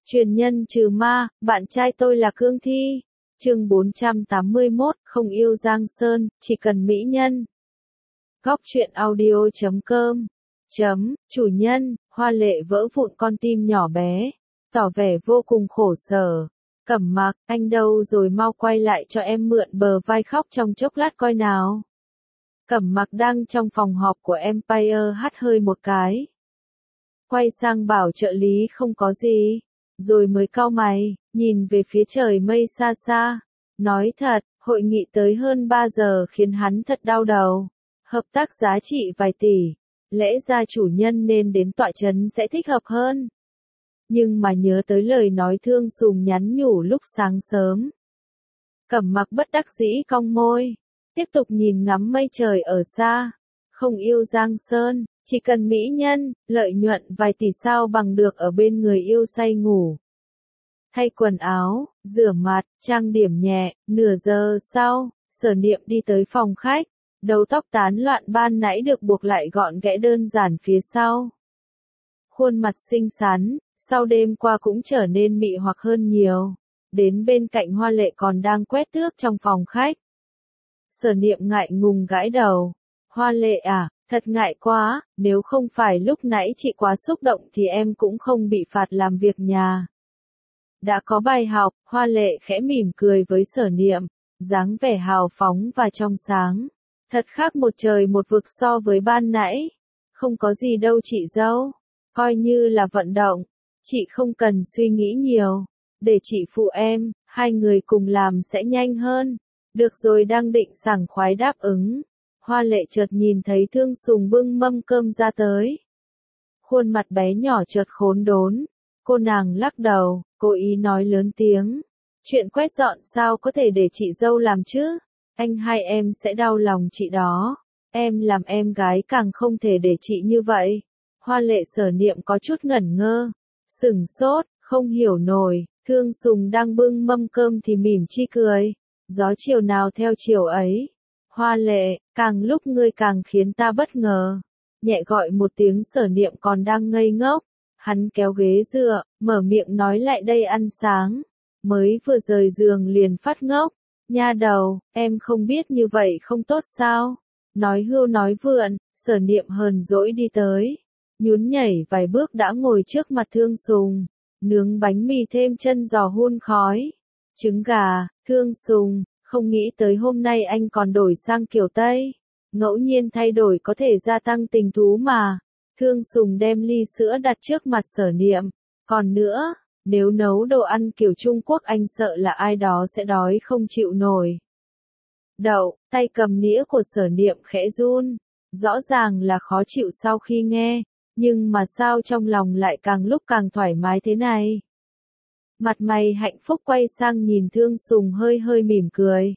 Truyền nhân trừ ma, bạn trai tôi là Cương Thi. Chương 481, không yêu Giang Sơn, chỉ cần mỹ nhân. Góc truyện audio.com. Chủ nhân, Hoa Lệ vỡ vụn con tim nhỏ bé, tỏ vẻ vô cùng khổ sở. Cẩm Mặc, anh đâu rồi, mau quay lại cho em mượn bờ vai khóc trong chốc lát coi nào. Cẩm Mặc đang trong phòng họp của Empire hắt hơi một cái. Quay sang bảo trợ lý không có gì, rồi mới cau mày, nhìn về phía trời mây xa xa. Nói thật, hội nghị tới hơn 3 giờ khiến hắn thật đau đầu. Hợp tác giá trị vài tỷ, lẽ ra chủ nhân nên đến tọa trấn sẽ thích hợp hơn. Nhưng mà nhớ tới lời nói Thương Sùng nhắn nhủ lúc sáng sớm. Cẩm Mặc bất đắc dĩ cong môi, tiếp tục nhìn ngắm mây trời ở xa. Không yêu Giang Sơn, chỉ cần mỹ nhân, lợi nhuận vài tỷ sao bằng được ở bên người yêu say ngủ. Thay quần áo, rửa mặt, trang điểm nhẹ, nửa giờ sau, Sở Niệm đi tới phòng khách. Đầu tóc tán loạn ban nãy được buộc lại gọn ghẽ đơn giản phía sau. Khuôn mặt xinh xắn, sau đêm qua cũng trở nên mị hoặc hơn nhiều. Đến bên cạnh Hoa Lệ còn đang quét tước trong phòng khách. Sở Niệm ngại ngùng gãi đầu. Hoa Lệ à, thật ngại quá, nếu không phải lúc nãy chị quá xúc động thì em cũng không bị phạt làm việc nhà. Đã có bài học, Hoa Lệ khẽ mỉm cười với Sở Niệm, dáng vẻ hào phóng và trong sáng. Thật khác một trời một vực so với ban nãy. Không có gì đâu chị dâu. Coi như là vận động. Chị không cần suy nghĩ nhiều. Để chị phụ em, hai người cùng làm sẽ nhanh hơn. Được rồi, đang định sảng khoái đáp ứng. Hoa Lệ chợt nhìn thấy Thương Sùng bưng mâm cơm ra tới. Khuôn mặt bé nhỏ chợt khốn đốn. Cô nàng lắc đầu, cố ý nói lớn tiếng. Chuyện quét dọn sao có thể để chị dâu làm chứ? Anh hai em sẽ đau lòng chị đó. Em làm em gái càng không thể để chị như vậy. Hoa Lệ Sở Niệm có chút ngẩn ngơ. Sửng sốt, không hiểu nổi. Thương Sùng đang bưng mâm cơm thì mỉm chi cười. Gió chiều nào theo chiều ấy. Hoa Lệ, càng lúc ngươi càng khiến ta bất ngờ. Nhẹ gọi một tiếng. Sở Niệm còn đang ngây ngốc. Hắn kéo ghế dựa, mở miệng nói lại đây ăn sáng. Mới vừa rời giường liền phát ngốc. Nha đầu, em không biết như vậy không tốt sao? Nói hưu nói vượn, Sở Niệm hờn dỗi đi tới. Nhún nhảy vài bước đã ngồi trước mặt Thương Sùng. Nướng bánh mì thêm chân giò hun khói. Trứng gà, Thương Sùng, không nghĩ tới hôm nay anh còn đổi sang kiểu Tây. Ngẫu nhiên thay đổi có thể gia tăng tình thú mà. Thương Sùng đem ly sữa đặt trước mặt Sở Niệm. Còn nữa, nếu nấu đồ ăn kiểu Trung Quốc anh sợ là ai đó sẽ đói không chịu nổi. Đậu, tay cầm nĩa của Sở Niệm khẽ run. Rõ ràng là khó chịu sau khi nghe, nhưng mà sao trong lòng lại càng lúc càng thoải mái thế này. Mặt mày hạnh phúc quay sang nhìn Thương Sùng hơi hơi mỉm cười.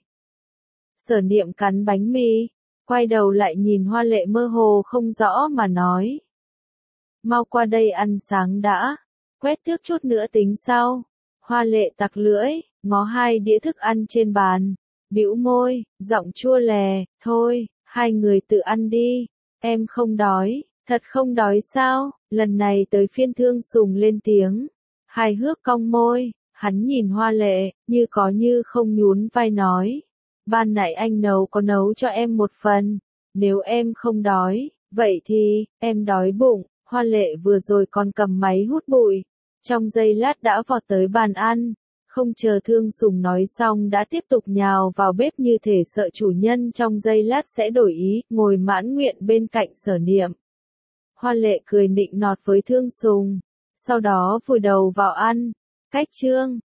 Sở Niệm cắn bánh mì, quay đầu lại nhìn Hoa Lệ mơ hồ không rõ mà nói. Mau qua đây ăn sáng đã. Quét tước chút nữa tính sau. Hoa Lệ tặc lưỡi, ngó hai đĩa thức ăn trên bàn. Bĩu môi, giọng chua lè, thôi, hai người tự ăn đi. Em không đói, thật không đói sao? Lần này tới phiên Thương Sùng lên tiếng. Hài hước cong môi, hắn nhìn Hoa Lệ, như có như không nhún vai nói. Ban nãy anh có nấu cho em một phần. Nếu em không đói, vậy thì, em đói bụng. Hoa Lệ vừa rồi còn cầm máy hút bụi. Trong giây lát đã vọt tới bàn ăn. Không chờ Thương Sùng nói xong đã tiếp tục nhào vào bếp như thể sợ chủ nhân trong giây lát sẽ đổi ý, ngồi mãn nguyện bên cạnh Sở Niệm. Hoa Lệ cười nịnh nọt với Thương Sùng. Sau đó vùi đầu vào ăn. Cách chương.